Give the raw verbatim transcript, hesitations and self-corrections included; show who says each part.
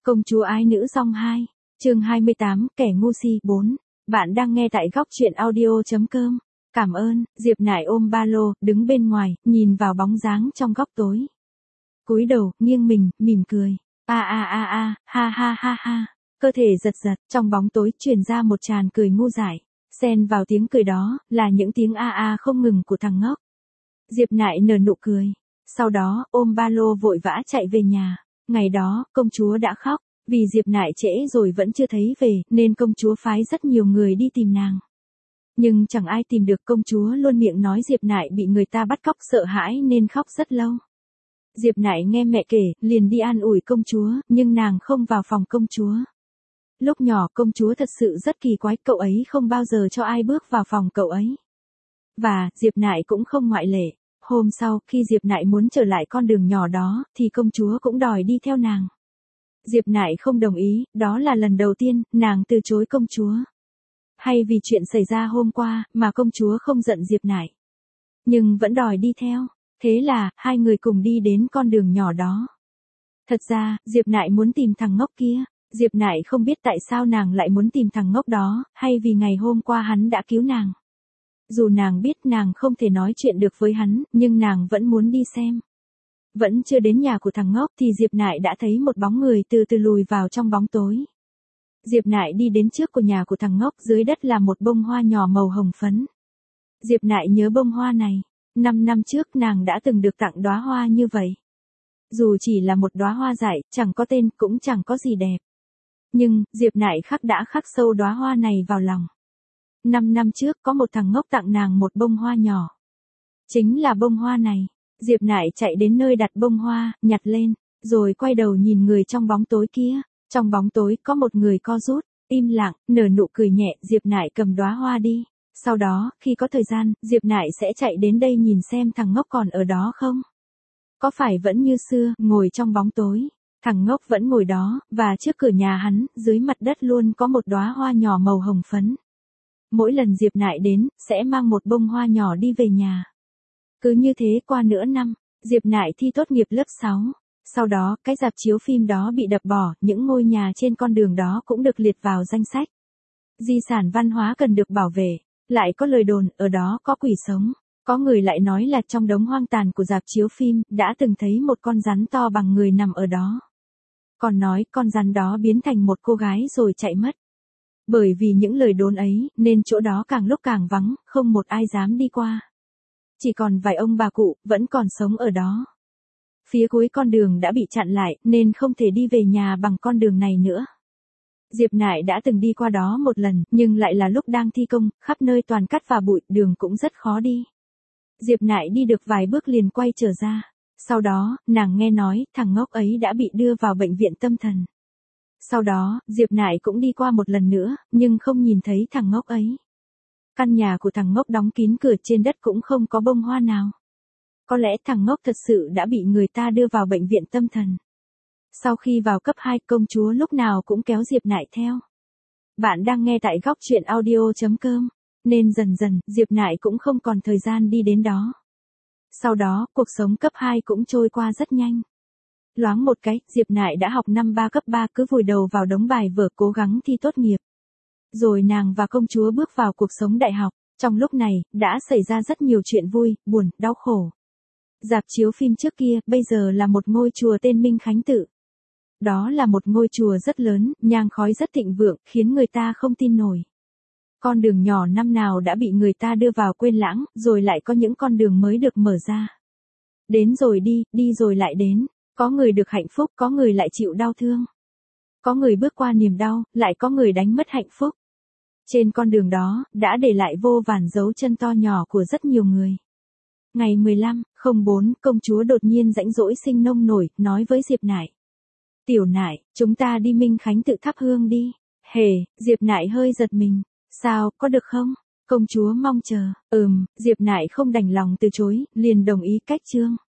Speaker 1: Công chúa ái nữ song hai, chương hai mươi tám, kẻ ngu si bốn. Bạn đang nghe tại góc truyện audio chấm com. Cảm ơn, Diệp Nại ôm ba lô, đứng bên ngoài, nhìn vào bóng dáng trong góc tối. Cúi đầu, nghiêng mình, mỉm cười. A a a a, ha ha ha ha. Cơ thể giật giật, trong bóng tối truyền ra một tràn cười ngu dại. Xen vào tiếng cười đó, là những tiếng a a không ngừng của thằng ngốc. Diệp Nại nở nụ cười. Sau đó, ôm ba lô vội vã chạy về nhà. Ngày đó, công chúa đã khóc, vì Diệp Nại trễ rồi vẫn chưa thấy về, nên công chúa phái rất nhiều người đi tìm nàng. Nhưng chẳng ai tìm được, công chúa luôn miệng nói Diệp Nại bị người ta bắt cóc, sợ hãi nên khóc rất lâu. Diệp Nại nghe mẹ kể, liền đi an ủi công chúa, nhưng nàng không vào phòng công chúa. Lúc nhỏ công chúa thật sự rất kỳ quái, cậu ấy không bao giờ cho ai bước vào phòng cậu ấy. Và, Diệp Nại cũng không ngoại lệ. Hôm sau, khi Diệp Nại muốn trở lại con đường nhỏ đó, thì công chúa cũng đòi đi theo nàng. Diệp Nại không đồng ý, đó là lần đầu tiên, nàng từ chối công chúa. Hay vì chuyện xảy ra hôm qua, mà công chúa không giận Diệp Nại. Nhưng vẫn đòi đi theo. Thế là, hai người cùng đi đến con đường nhỏ đó. Thật ra, Diệp Nại muốn tìm thằng ngốc kia. Diệp Nại không biết tại sao nàng lại muốn tìm thằng ngốc đó, hay vì ngày hôm qua hắn đã cứu nàng. Dù nàng biết nàng không thể nói chuyện được với hắn, nhưng nàng vẫn muốn đi xem. Vẫn chưa đến nhà của thằng ngốc thì Diệp Nại đã thấy một bóng người từ từ lùi vào trong bóng tối. Diệp Nại đi đến trước của nhà của thằng ngốc, dưới đất là một bông hoa nhỏ màu hồng phấn. Diệp Nại nhớ bông hoa này, năm năm trước nàng đã từng được tặng đóa hoa như vậy. Dù chỉ là một đóa hoa dại, chẳng có tên, cũng chẳng có gì đẹp. Nhưng, Diệp Nại khắc đã khắc sâu đóa hoa này vào lòng. Năm năm trước có một thằng ngốc tặng nàng một bông hoa nhỏ. Chính là bông hoa này. Diệp Nại chạy đến nơi đặt bông hoa, nhặt lên, rồi quay đầu nhìn người trong bóng tối kia. Trong bóng tối có một người co rút, im lặng, nở nụ cười nhẹ. Diệp Nại cầm đóa hoa đi. Sau đó, khi có thời gian, Diệp Nại sẽ chạy đến đây nhìn xem thằng ngốc còn ở đó không. Có phải vẫn như xưa, ngồi trong bóng tối. Thằng ngốc vẫn ngồi đó, và trước cửa nhà hắn, dưới mặt đất luôn có một đóa hoa nhỏ màu hồng phấn. Mỗi lần Diệp Nại đến, sẽ mang một bông hoa nhỏ đi về nhà. Cứ như thế qua nửa năm, Diệp Nại thi tốt nghiệp lớp sáu. Sau đó, cái rạp chiếu phim đó bị đập bỏ, những ngôi nhà trên con đường đó cũng được liệt vào danh sách. Di sản văn hóa cần được bảo vệ. Lại có lời đồn, ở đó có quỷ sống. Có người lại nói là trong đống hoang tàn của rạp chiếu phim, đã từng thấy một con rắn to bằng người nằm ở đó. Còn nói, con rắn đó biến thành một cô gái rồi chạy mất. Bởi vì những lời đồn ấy, nên chỗ đó càng lúc càng vắng, không một ai dám đi qua. Chỉ còn vài ông bà cụ, vẫn còn sống ở đó. Phía cuối con đường đã bị chặn lại, nên không thể đi về nhà bằng con đường này nữa. Diệp Nại đã từng đi qua đó một lần, nhưng lại là lúc đang thi công, khắp nơi toàn cát và bụi, đường cũng rất khó đi. Diệp Nại đi được vài bước liền quay trở ra. Sau đó, nàng nghe nói, thằng ngốc ấy đã bị đưa vào bệnh viện tâm thần. Sau đó, Diệp Nại cũng đi qua một lần nữa, nhưng không nhìn thấy thằng ngốc ấy. Căn nhà của thằng ngốc đóng kín cửa, trên đất cũng không có bông hoa nào. Có lẽ thằng ngốc thật sự đã bị người ta đưa vào bệnh viện tâm thần. Sau khi vào cấp hai, công chúa lúc nào cũng kéo Diệp Nại theo. Bạn đang nghe tại góc truyện audio chấm com, nên dần dần, Diệp Nại cũng không còn thời gian đi đến đó. Sau đó, cuộc sống cấp hai cũng trôi qua rất nhanh. Loáng một cái, Diệp Nại đã học năm ba cấp ba, cứ vùi đầu vào đống bài vở cố gắng thi tốt nghiệp. Rồi nàng và công chúa bước vào cuộc sống đại học. Trong lúc này, đã xảy ra rất nhiều chuyện vui, buồn, đau khổ. Rạp chiếu phim trước kia, bây giờ là một ngôi chùa tên Minh Khánh Tự. Đó là một ngôi chùa rất lớn, nhang khói rất thịnh vượng, khiến người ta không tin nổi. Con đường nhỏ năm nào đã bị người ta đưa vào quên lãng, rồi lại có những con đường mới được mở ra. Đến rồi đi, đi rồi lại đến. Có người được hạnh phúc, có người lại chịu đau thương. Có người bước qua niềm đau, lại có người đánh mất hạnh phúc. Trên con đường đó, đã để lại vô vàn dấu chân to nhỏ của rất nhiều người. Ngày mười lăm không bốn, công chúa đột nhiên rãnh rỗi sinh nông nổi, nói với Diệp Nại. Tiểu Nại, chúng ta đi Minh Khánh Tự thắp hương đi. Hề, Diệp Nại hơi giật mình. Sao, có được không? Công chúa mong chờ. Ừm, Diệp Nại không đành lòng từ chối, liền đồng ý cách chương.